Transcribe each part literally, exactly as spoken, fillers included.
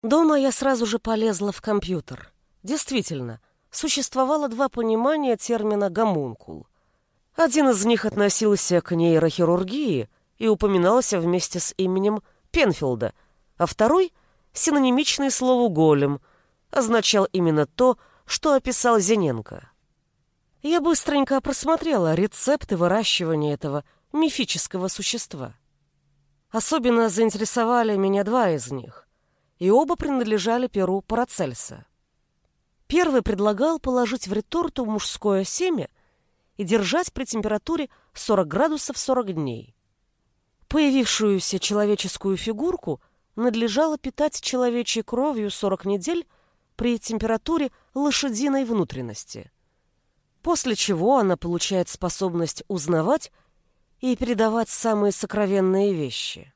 Дома я сразу же полезла в компьютер. Действительно, существовало два понимания термина «гомункул». Один из них относился к нейрохирургии и упоминался вместе с именем Пенфилда, а второй, синонимичный слову «голем», означал именно то, что описал Зененко. Я быстренько просмотрела рецепты выращивания этого мифического существа. Особенно заинтересовали меня два из них, и оба принадлежали перу Парацельса. Первый предлагал положить в реторту мужское семя и держать при температуре сорок градусов сорок дней. Появившуюся человеческую фигурку надлежало питать человечьей кровью сорок недель при температуре лошадиной внутренности, после чего она получает способность узнавать и передавать самые сокровенные вещи.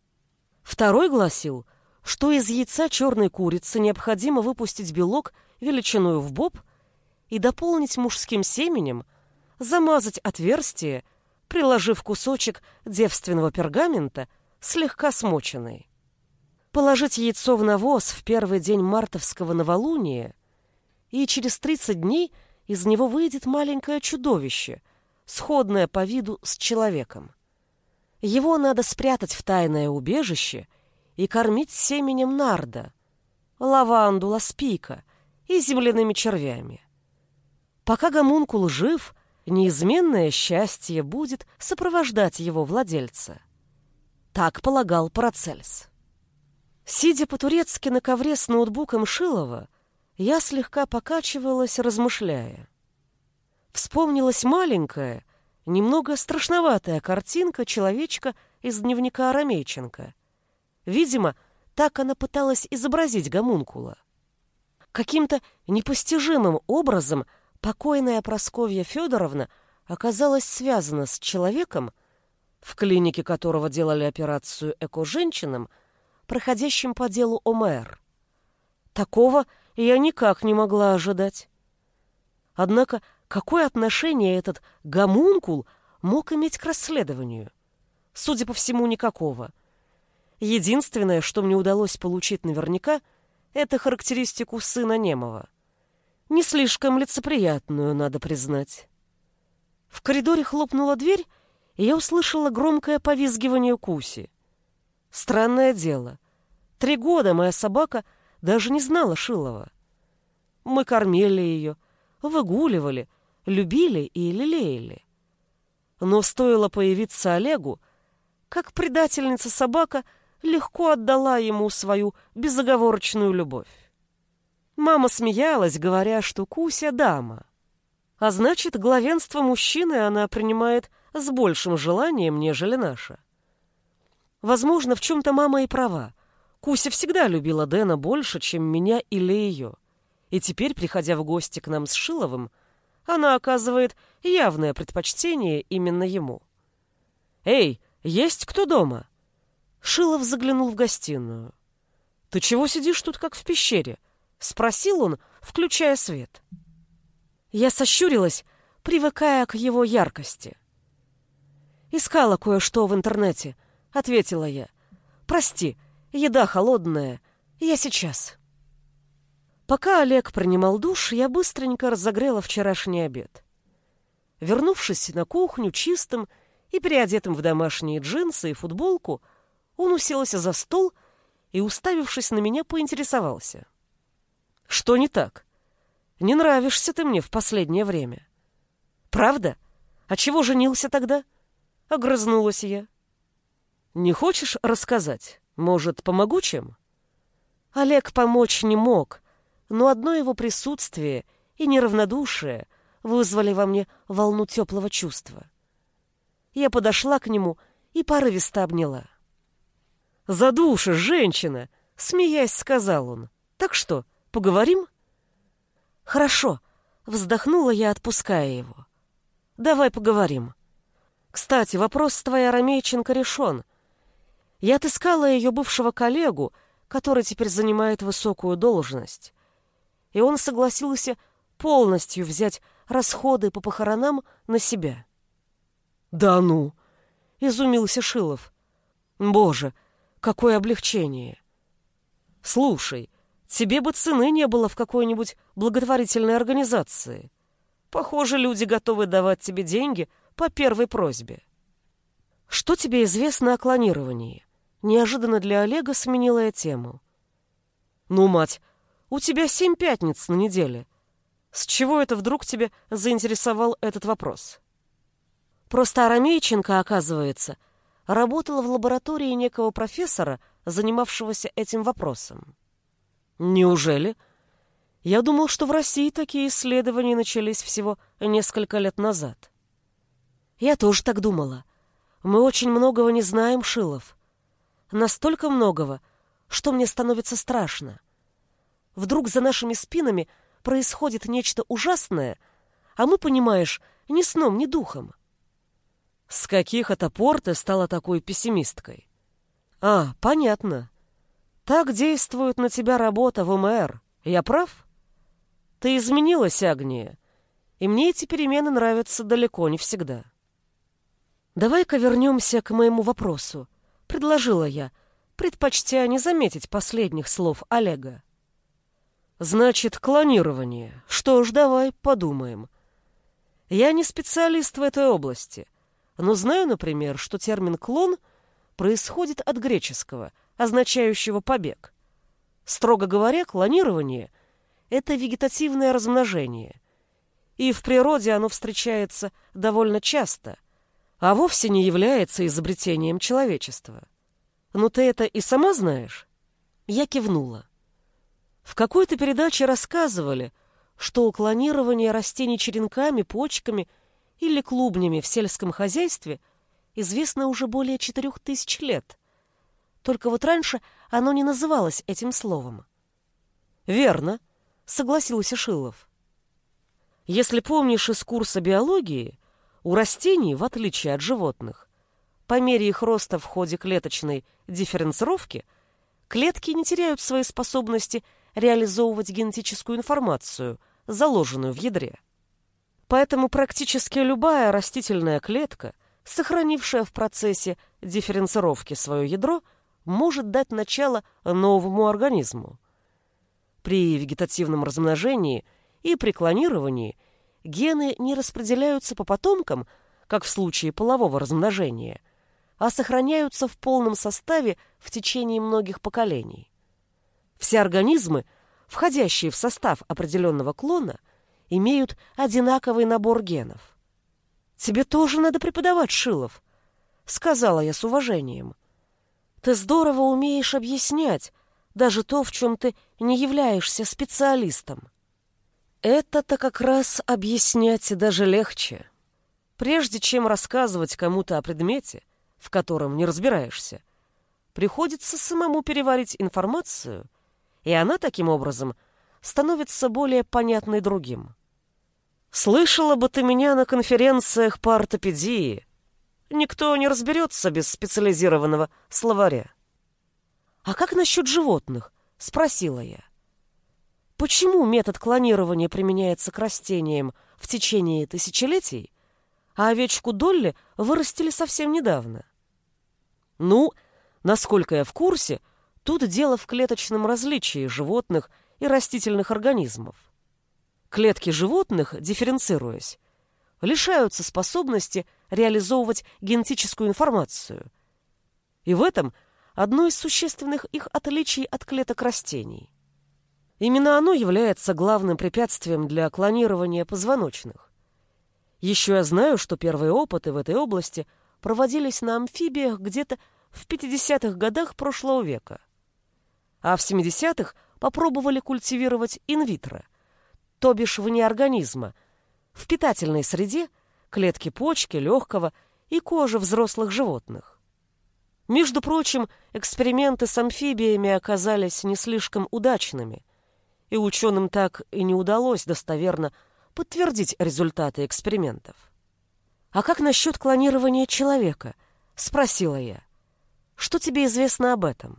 Второй гласил, что из яйца черной курицы необходимо выпустить белок величиною в боб и дополнить мужским семенем, замазать отверстие, приложив кусочек девственного пергамента, слегка смоченный. Положить яйцо в навоз в первый день мартовского новолуния, и через тридцать дней из него выйдет маленькое чудовище, сходное по виду с человеком. Его надо спрятать в тайное убежище и кормить семенем нарда, лавандула спика и земляными червями. Пока гомункул жив, неизменное счастье будет сопровождать его владельца. Так полагал Парацельс. Сидя по-турецки на ковре с ноутбуком Шилова, я слегка покачивалась, размышляя. Вспомнилась маленькая, немного страшноватая картинка человечка из дневника Арамейченко. Видимо, так она пыталась изобразить гомункула. Каким-то непостижимым образом покойная Прасковья Федоровна оказалась связана с человеком, в клинике которого делали операцию эко-женщинам, проходящим по делу ОМР. Такого я никак не могла ожидать. Однако, какое отношение этот гомункул мог иметь к расследованию? Судя по всему, никакого. Единственное, что мне удалось получить наверняка, это характеристику сына Немова. Не слишком лицеприятную, надо признать. В коридоре хлопнула дверь, и я услышала громкое повизгивание Куси. Странное дело. Три года моя собака даже не знала Шилова. Мы кормили ее, выгуливали, любили и лелеяли. Но стоило появиться Олегу, как предательница собака легко отдала ему свою безоговорочную любовь. Мама смеялась, говоря, что Куся дама. А значит, главенство мужчины она принимает с большим желанием, нежели наша. Возможно, в чем-то мама и права. Куся всегда любила Дэна больше, чем меня или ее. И теперь, приходя в гости к нам с Шиловым, она оказывает явное предпочтение именно ему. «Эй, есть кто дома?» Шилов заглянул в гостиную. «Ты чего сидишь тут, как в пещере?» — спросил он, включая свет. Я сощурилась, привыкая к его яркости. «Искала кое-что в интернете», — ответила я. «Прости, еда холодная, я сейчас». Пока Олег принимал душ, я быстренько разогрела вчерашний обед. Вернувшись на кухню чистым и переодетым в домашние джинсы и футболку, он уселся за стол и, уставившись на меня, поинтересовался. «Что не так? Не нравишься ты мне в последнее время». «Правда? А чего женился тогда?» — огрызнулась я. «Не хочешь рассказать? Может, помогу чем?» Олег помочь не мог, но одно его присутствие и неравнодушие вызвали во мне волну теплого чувства. Я подошла к нему и порывисто обняла. «Задушишь, женщина!» — смеясь, сказал он. «Так что, поговорим?» «Хорошо», — вздохнула я, отпуская его. «Давай поговорим. Кстати, вопрос с твоей Арамейченко решен. Я отыскала ее бывшего коллегу, который теперь занимает высокую должность, и он согласился полностью взять расходы по похоронам на себя». «Да ну!» — изумился Шилов. «Боже, какое облегчение!» Слушай, тебе бы цены не было в какой-нибудь благотворительной организации. Похоже, люди готовы давать тебе деньги по первой просьбе. Что тебе известно о клонировании? Неожиданно для Олега сменила я тему. Ну, мать, у тебя семь пятниц на неделе. С чего это вдруг тебя заинтересовал этот вопрос? Просто Арамейченко, оказывается, работала в лаборатории некого профессора, занимавшегося этим вопросом. Неужели? Я думал, что в России такие исследования начались всего несколько лет назад. Я тоже так думала. Мы очень многого не знаем, Шилов. Настолько многого, что мне становится страшно. Вдруг за нашими спинами происходит нечто ужасное, а мы, понимаешь, ни сном, ни духом. С каких это пор ты стала такой пессимисткой? А, понятно. Так действует на тебя работа в ОМР. Я прав? Ты изменилась, Агния, и мне эти перемены нравятся далеко не всегда. Давай-ка вернемся к моему вопросу, предложила я, предпочтя не заметить последних слов Олега. Значит, клонирование. Что ж, давай подумаем. Я не специалист в этой области, но знаю, например, что термин «клон» происходит от греческого, означающего «побег». Строго говоря, клонирование — это вегетативное размножение, и в природе оно встречается довольно часто, а вовсе не является изобретением человечества. Ну ты это и сама знаешь? Я кивнула. В какой-то передаче рассказывали, что у клонирования растений черенками, почками или клубнями в сельском хозяйстве известно уже более четырех тысяч лет. Только вот раньше оно не называлось этим словом. «Верно», — согласился Шилов. «Если помнишь из курса биологии, у растений, в отличие от животных, по мере их роста в ходе клеточной дифференцировки, клетки не теряют свои способности реализовывать генетическую информацию, заложенную в ядре. Поэтому практически любая растительная клетка, сохранившая в процессе дифференцировки свое ядро, может дать начало новому организму. При вегетативном размножении и при клонировании гены не распределяются по потомкам, как в случае полового размножения, а сохраняются в полном составе в течение многих поколений. Все организмы, входящие в состав определенного клона, имеют одинаковый набор генов. «Тебе тоже надо преподавать, Шилов», — сказала я с уважением. «Ты здорово умеешь объяснять даже то, в чем ты не являешься специалистом». Это-то как раз объяснять даже легче. Прежде чем рассказывать кому-то о предмете, в котором не разбираешься, приходится самому переварить информацию, и она таким образом становится более понятной другим. Слышала бы ты меня на конференциях по ортопедии. Никто не разберется без специализированного словаря. «А как насчет животных?» — спросила я. «Почему метод клонирования применяется к растениям в течение тысячелетий, а овечку Долли вырастили совсем недавно?» «Ну, насколько я в курсе, тут дело в клеточном различии животных и растительных организмов. Клетки животных, дифференцируясь, лишаются способности реализовывать генетическую информацию. И в этом одно из существенных их отличий от клеток растений. Именно оно является главным препятствием для клонирования позвоночных. Еще я знаю, что первые опыты в этой области проводились на амфибиях где-то в пятидесятых годах прошлого века. А в семидесятых попробовали культивировать инвитро, то бишь вне организма, в питательной среде клетки почки, легкого и кожи взрослых животных. Между прочим, эксперименты с амфибиями оказались не слишком удачными, и ученым так и не удалось достоверно подтвердить результаты экспериментов. «А как насчет клонирования человека?» — спросила я. «Что тебе известно об этом?»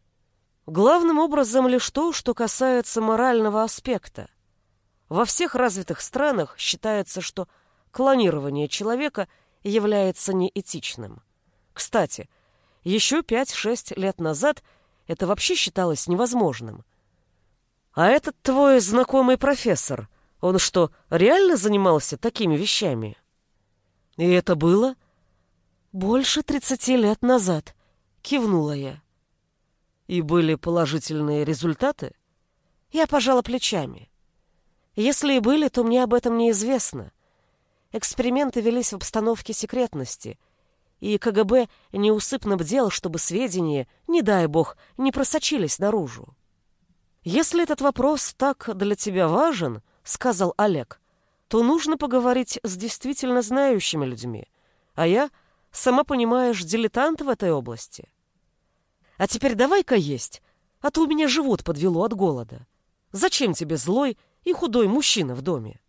Главным образом лишь то, что касается морального аспекта. Во всех развитых странах считается, что клонирование человека является неэтичным. Кстати, еще пять-шесть лет назад это вообще считалось невозможным. А этот твой знакомый профессор, он что, реально занимался такими вещами? И это было больше тридцати лет назад, кивнула я. И были положительные результаты? Я пожала плечами. Если и были, то мне об этом неизвестно. Эксперименты велись в обстановке секретности, и КГБ неусыпно бдел, чтобы сведения, не дай бог, не просочились наружу. «Если этот вопрос так для тебя важен, — сказал Олег, — то нужно поговорить с действительно знающими людьми, а я, сама понимаешь, дилетант в этой области. А теперь давай-ка есть, а то у меня живот подвело от голода. Зачем тебе злой и худой мужчина в доме?»